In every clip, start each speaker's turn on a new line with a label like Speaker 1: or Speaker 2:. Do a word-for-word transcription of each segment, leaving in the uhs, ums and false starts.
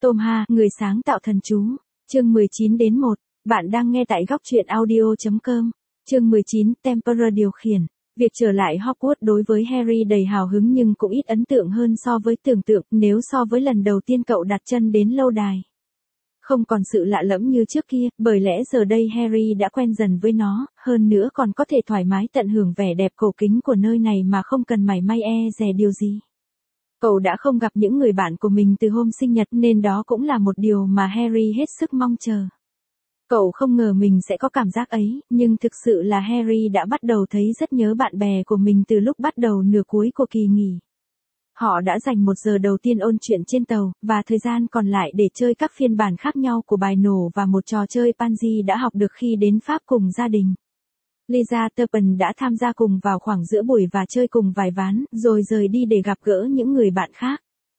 Speaker 1: Tom Ha, người sáng tạo thần chú. Chương mười chín đến một. Bạn đang nghe tại góc truyện audio chấm com. Chương mười chín, Temperer điều khiển. Việc trở lại Hogwarts đối với Harry đầy hào hứng nhưng cũng ít ấn tượng hơn so với tưởng tượng nếu so với lần đầu tiên cậu đặt chân đến lâu đài. Không còn sự lạ lẫm như trước kia, bởi lẽ giờ đây Harry đã quen dần với nó, hơn nữa còn có thể thoải mái tận hưởng vẻ đẹp cổ kính của nơi này mà không cần mảy may e dè điều gì. Cậu đã không gặp những người bạn của mình từ hôm sinh nhật nên đó cũng là một điều mà Harry hết sức mong chờ. Cậu không ngờ mình sẽ có cảm giác ấy, nhưng thực sự là Harry đã bắt đầu thấy rất nhớ bạn bè của mình từ lúc bắt đầu nửa cuối của kỳ nghỉ. Họ đã dành một giờ đầu tiên ôn chuyện trên tàu, và thời gian còn lại để chơi các phiên bản khác nhau của bài nổ và một trò chơi Pansy đã học được khi đến Pháp cùng gia đình. Lisa Turpin đã tham gia cùng vào khoảng giữa buổi và chơi cùng vài ván, rồi rời đi để gặp gỡ những người bạn khác.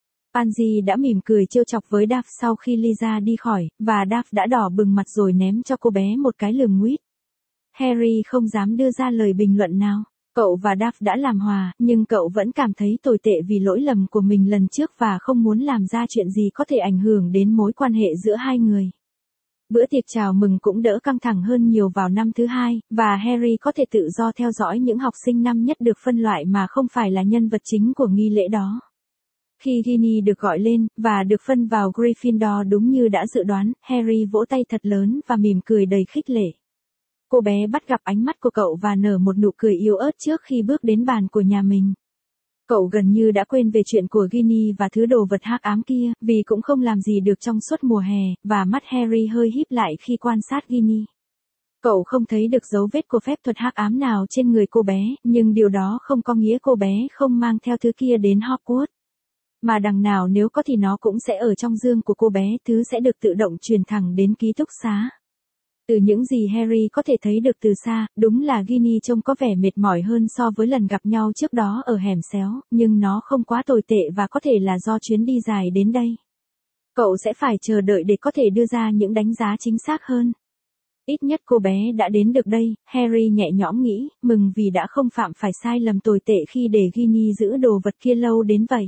Speaker 1: Pansy đã mỉm cười trêu chọc với Daphne sau khi Lisa đi khỏi, và Daphne đã đỏ bừng mặt rồi ném cho cô bé một cái lườm nguýt. Harry không dám đưa ra lời bình luận nào. Cậu và Daphne đã làm hòa, nhưng cậu vẫn cảm thấy tồi tệ vì lỗi lầm của mình lần trước và không muốn làm ra chuyện gì có thể ảnh hưởng đến mối quan hệ giữa hai người. Bữa tiệc chào mừng cũng đỡ căng thẳng hơn nhiều vào năm thứ hai, và Harry có thể tự do theo dõi những học sinh năm nhất được phân loại mà không phải là nhân vật chính của nghi lễ đó. Khi Ginny được gọi lên, và được phân vào Gryffindor đúng như đã dự đoán, Harry vỗ tay thật lớn và mỉm cười đầy khích lệ. Cô bé bắt gặp ánh mắt của cậu và nở một nụ cười yếu ớt trước khi bước đến bàn của nhà mình. Cậu gần như đã quên về chuyện của Ginny và thứ đồ vật hắc ám kia, vì cũng không làm gì được trong suốt mùa hè, và mắt Harry hơi híp lại khi quan sát Ginny. Cậu không thấy được dấu vết của phép thuật hắc ám nào trên người cô bé, nhưng điều đó không có nghĩa cô bé không mang theo thứ kia đến Hogwarts. Mà đằng nào nếu có thì nó cũng sẽ ở trong dương của cô bé, thứ sẽ được tự động truyền thẳng đến ký túc xá. Từ những gì Harry có thể thấy được từ xa, đúng là Ginny trông có vẻ mệt mỏi hơn so với lần gặp nhau trước đó ở hẻm xéo, nhưng nó không quá tồi tệ và có thể là do chuyến đi dài đến đây. Cậu sẽ phải chờ đợi để có thể đưa ra những đánh giá chính xác hơn. Ít nhất cô bé đã đến được đây, Harry nhẹ nhõm nghĩ, mừng vì đã không phạm phải sai lầm tồi tệ khi để Ginny giữ đồ vật kia lâu đến vậy.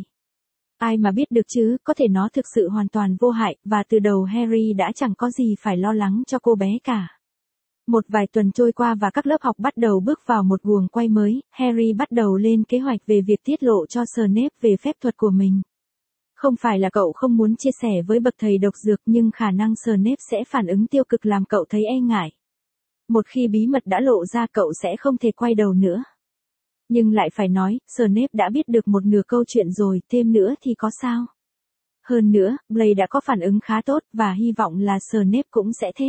Speaker 1: Ai mà biết được chứ, có thể nó thực sự hoàn toàn vô hại, và từ đầu Harry đã chẳng có gì phải lo lắng cho cô bé cả. Một vài tuần trôi qua và các lớp học bắt đầu bước vào một guồng quay mới, Harry bắt đầu lên kế hoạch về việc tiết lộ cho Snape về phép thuật của mình. Không phải là cậu không muốn chia sẻ với bậc thầy độc dược nhưng khả năng Snape sẽ phản ứng tiêu cực làm cậu thấy e ngại. Một khi bí mật đã lộ ra cậu sẽ không thể quay đầu nữa. Nhưng lại phải nói, Snape đã biết được một nửa câu chuyện rồi, thêm nữa thì có sao? Hơn nữa, Blaise đã có phản ứng khá tốt, và hy vọng là Snape cũng sẽ thế.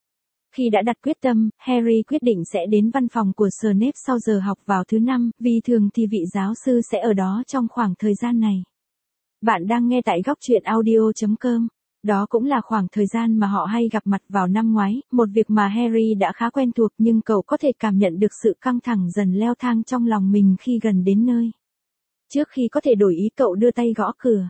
Speaker 1: Khi đã đặt quyết tâm, Harry quyết định sẽ đến văn phòng của Snape sau giờ học vào thứ năm, vì thường thì vị giáo sư sẽ ở đó trong khoảng thời gian này. Bạn đang nghe tại góc truyện audio chấm com. Đó cũng là khoảng thời gian mà họ hay gặp mặt vào năm ngoái, một việc mà Harry đã khá quen thuộc nhưng cậu có thể cảm nhận được sự căng thẳng dần leo thang trong lòng mình khi gần đến nơi. Trước khi có thể đổi ý cậu đưa tay gõ cửa.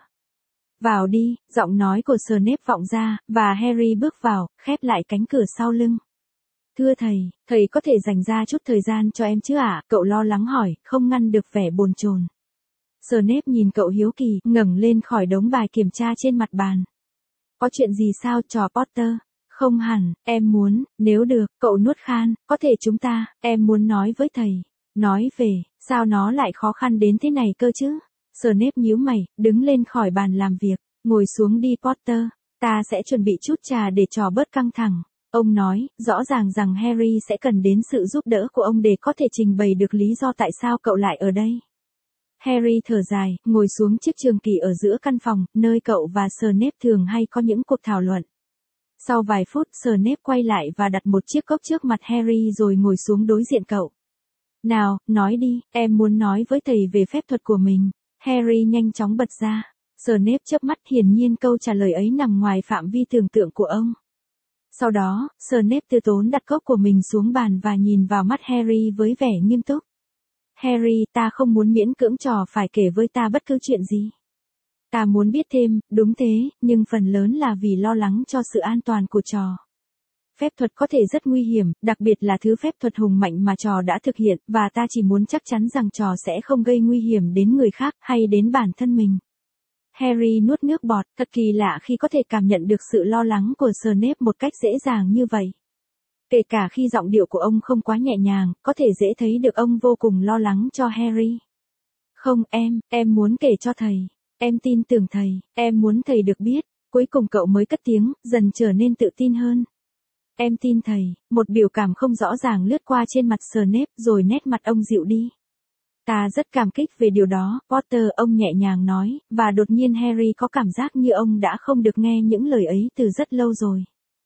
Speaker 1: Vào đi, giọng nói của Snape vọng ra, và Harry bước vào, khép lại cánh cửa sau lưng. Thưa thầy, thầy có thể dành ra chút thời gian cho em chứ ạ? Cậu lo lắng hỏi, không ngăn được vẻ bồn chồn. Snape nhìn cậu hiếu kỳ, ngẩng lên khỏi đống bài kiểm tra trên mặt bàn. Có chuyện gì sao trò Potter? Không hẳn, em muốn, nếu được, cậu nuốt khan, có thể chúng ta, em muốn nói với thầy. Nói về, sao nó lại khó khăn đến thế này cơ chứ? Snape nhíu mày, đứng lên khỏi bàn làm việc, ngồi xuống đi Potter, ta sẽ chuẩn bị chút trà để trò bớt căng thẳng. Ông nói, rõ ràng rằng Harry sẽ cần đến sự giúp đỡ của ông để có thể trình bày được lý do tại sao cậu lại ở đây. Harry thở dài, ngồi xuống chiếc trường kỷ ở giữa căn phòng, nơi cậu và Snape thường hay có những cuộc thảo luận. Sau vài phút, Snape quay lại và đặt một chiếc cốc trước mặt Harry rồi ngồi xuống đối diện cậu. Nào, nói đi, em muốn nói với thầy về phép thuật của mình. Harry nhanh chóng bật ra. Snape chớp mắt, hiển nhiên câu trả lời ấy nằm ngoài phạm vi tưởng tượng của ông. Sau đó, Snape từ tốn đặt cốc của mình xuống bàn và nhìn vào mắt Harry với vẻ nghiêm túc. Harry, ta không muốn miễn cưỡng trò phải kể với ta bất cứ chuyện gì. Ta muốn biết thêm, đúng thế, nhưng phần lớn là vì lo lắng cho sự an toàn của trò. Phép thuật có thể rất nguy hiểm, đặc biệt là thứ phép thuật hùng mạnh mà trò đã thực hiện, và ta chỉ muốn chắc chắn rằng trò sẽ không gây nguy hiểm đến người khác hay đến bản thân mình. Harry nuốt nước bọt, thật kỳ lạ khi có thể cảm nhận được sự lo lắng của Snape một cách dễ dàng như vậy. Kể cả khi giọng điệu của ông không quá nhẹ nhàng, có thể dễ thấy được ông vô cùng lo lắng cho Harry. Không em, em muốn kể cho thầy. Em tin tưởng thầy, em muốn thầy được biết. Cuối cùng cậu mới cất tiếng, dần trở nên tự tin hơn. Em tin thầy, một biểu cảm không rõ ràng lướt qua trên mặt Snape rồi nét mặt ông dịu đi. Ta rất cảm kích về điều đó, Potter, ông nhẹ nhàng nói, và đột nhiên Harry có cảm giác như ông đã không được nghe những lời ấy từ rất lâu rồi.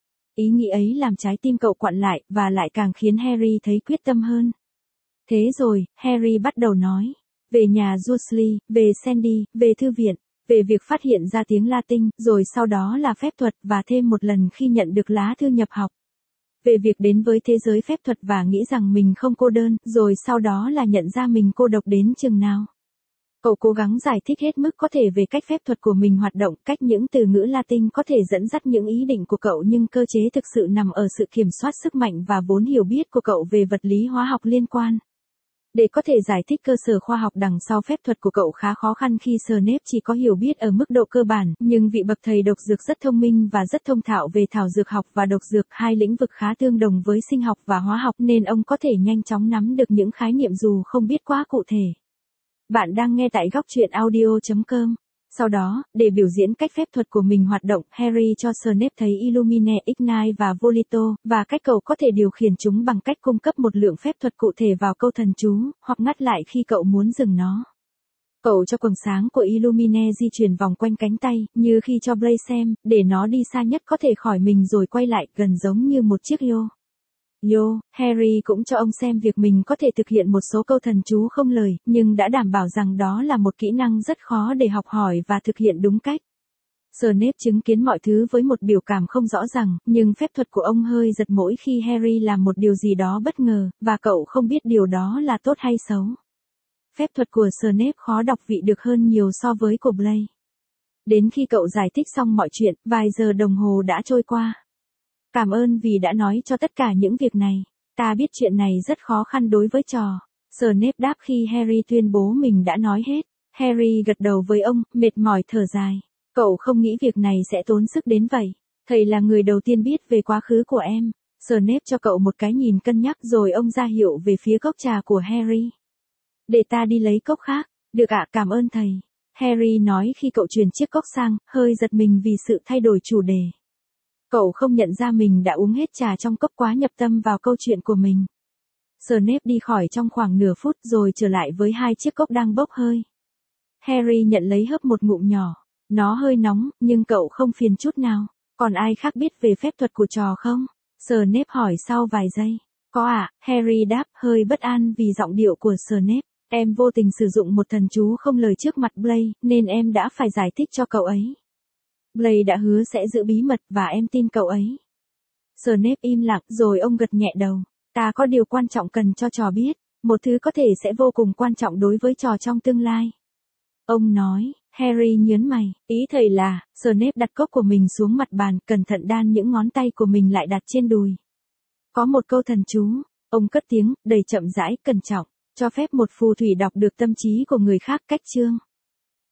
Speaker 1: Ý nghĩ ấy làm trái tim cậu quặn lại, và lại càng khiến Harry thấy quyết tâm hơn. Thế rồi, Harry bắt đầu nói. Về nhà Dursley, về Sandy, về thư viện, về việc phát hiện ra tiếng Latin, rồi sau đó là phép thuật và thêm một lần khi nhận được lá thư nhập học. Về việc đến với thế giới phép thuật và nghĩ rằng mình không cô đơn, rồi sau đó là nhận ra mình cô độc đến chừng nào. Cậu cố gắng giải thích hết mức có thể về cách phép thuật của mình hoạt động, cách những từ ngữ Latin có thể dẫn dắt những ý định của cậu, nhưng cơ chế thực sự nằm ở sự kiểm soát sức mạnh và vốn hiểu biết của cậu về vật lý hóa học liên quan. Để có thể giải thích cơ sở khoa học đằng sau phép thuật của cậu khá khó khăn khi Snape chỉ có hiểu biết ở mức độ cơ bản, nhưng vị bậc thầy độc dược rất thông minh và rất thông thạo về thảo dược học và độc dược, hai lĩnh vực khá tương đồng với sinh học và hóa học, nên ông có thể nhanh chóng nắm được những khái niệm dù không biết quá cụ thể. Bạn đang nghe tại góc truyện audio chấm com. Sau đó, để biểu diễn cách phép thuật của mình hoạt động, Harry cho Snape thấy Illumine, Ignite và Volito, và cách cậu có thể điều khiển chúng bằng cách cung cấp một lượng phép thuật cụ thể vào câu thần chú, hoặc ngắt lại khi cậu muốn dừng nó. Cậu cho quầng sáng của Illumine di chuyển vòng quanh cánh tay, như khi cho Blaze xem, để nó đi xa nhất có thể khỏi mình rồi quay lại, gần giống như một chiếc yo. Yo, Harry cũng cho ông xem việc mình có thể thực hiện một số câu thần chú không lời, nhưng đã đảm bảo rằng đó là một kỹ năng rất khó để học hỏi và thực hiện đúng cách. Snape chứng kiến mọi thứ với một biểu cảm không rõ ràng, nhưng phép thuật của ông hơi giật mỗi khi Harry làm một điều gì đó bất ngờ, và cậu không biết điều đó là tốt hay xấu. Phép thuật của Snape khó đọc vị được hơn nhiều so với của Blaise. Đến khi cậu giải thích xong mọi chuyện, vài giờ đồng hồ đã trôi qua. Cảm ơn vì đã nói cho tất cả những việc này. Ta biết chuyện này rất khó khăn đối với trò. Snape đáp khi Harry tuyên bố mình đã nói hết. Harry gật đầu với ông, mệt mỏi thở dài. Cậu không nghĩ việc này sẽ tốn sức đến vậy. Thầy là người đầu tiên biết về quá khứ của em. Snape cho cậu một cái nhìn cân nhắc rồi ông ra hiệu về phía cốc trà của Harry. Để ta đi lấy cốc khác. Được ạ, cảm ơn thầy. Harry nói khi cậu chuyển chiếc cốc sang, hơi giật mình vì sự thay đổi chủ đề. Cậu không nhận ra mình đã uống hết trà trong cốc, quá nhập tâm vào câu chuyện của mình. Snape đi khỏi trong khoảng nửa phút rồi trở lại với hai chiếc cốc đang bốc hơi. Harry nhận lấy hớp một ngụm nhỏ. Nó hơi nóng, nhưng cậu không phiền chút nào. Còn ai khác biết về phép thuật của trò không? Snape hỏi sau vài giây. Có ạ, à, Harry đáp, hơi bất an vì giọng điệu của Snape. Em vô tình sử dụng một thần chú không lời trước mặt Blaise, nên em đã phải giải thích cho cậu ấy. Blaise đã hứa sẽ giữ bí mật và em tin cậu ấy. Snape im lặng rồi ông gật nhẹ đầu. Ta có điều quan trọng cần cho trò biết, một thứ có thể sẽ vô cùng quan trọng đối với trò trong tương lai. Ông nói. Harry nhớn mày, ý thầy là, Snape đặt cốc của mình xuống mặt bàn, cẩn thận đan những ngón tay của mình lại đặt trên đùi. Có một câu thần chú, ông cất tiếng, đầy chậm rãi, cẩn trọng, cho phép một phù thủy đọc được tâm trí của người khác. Cách chương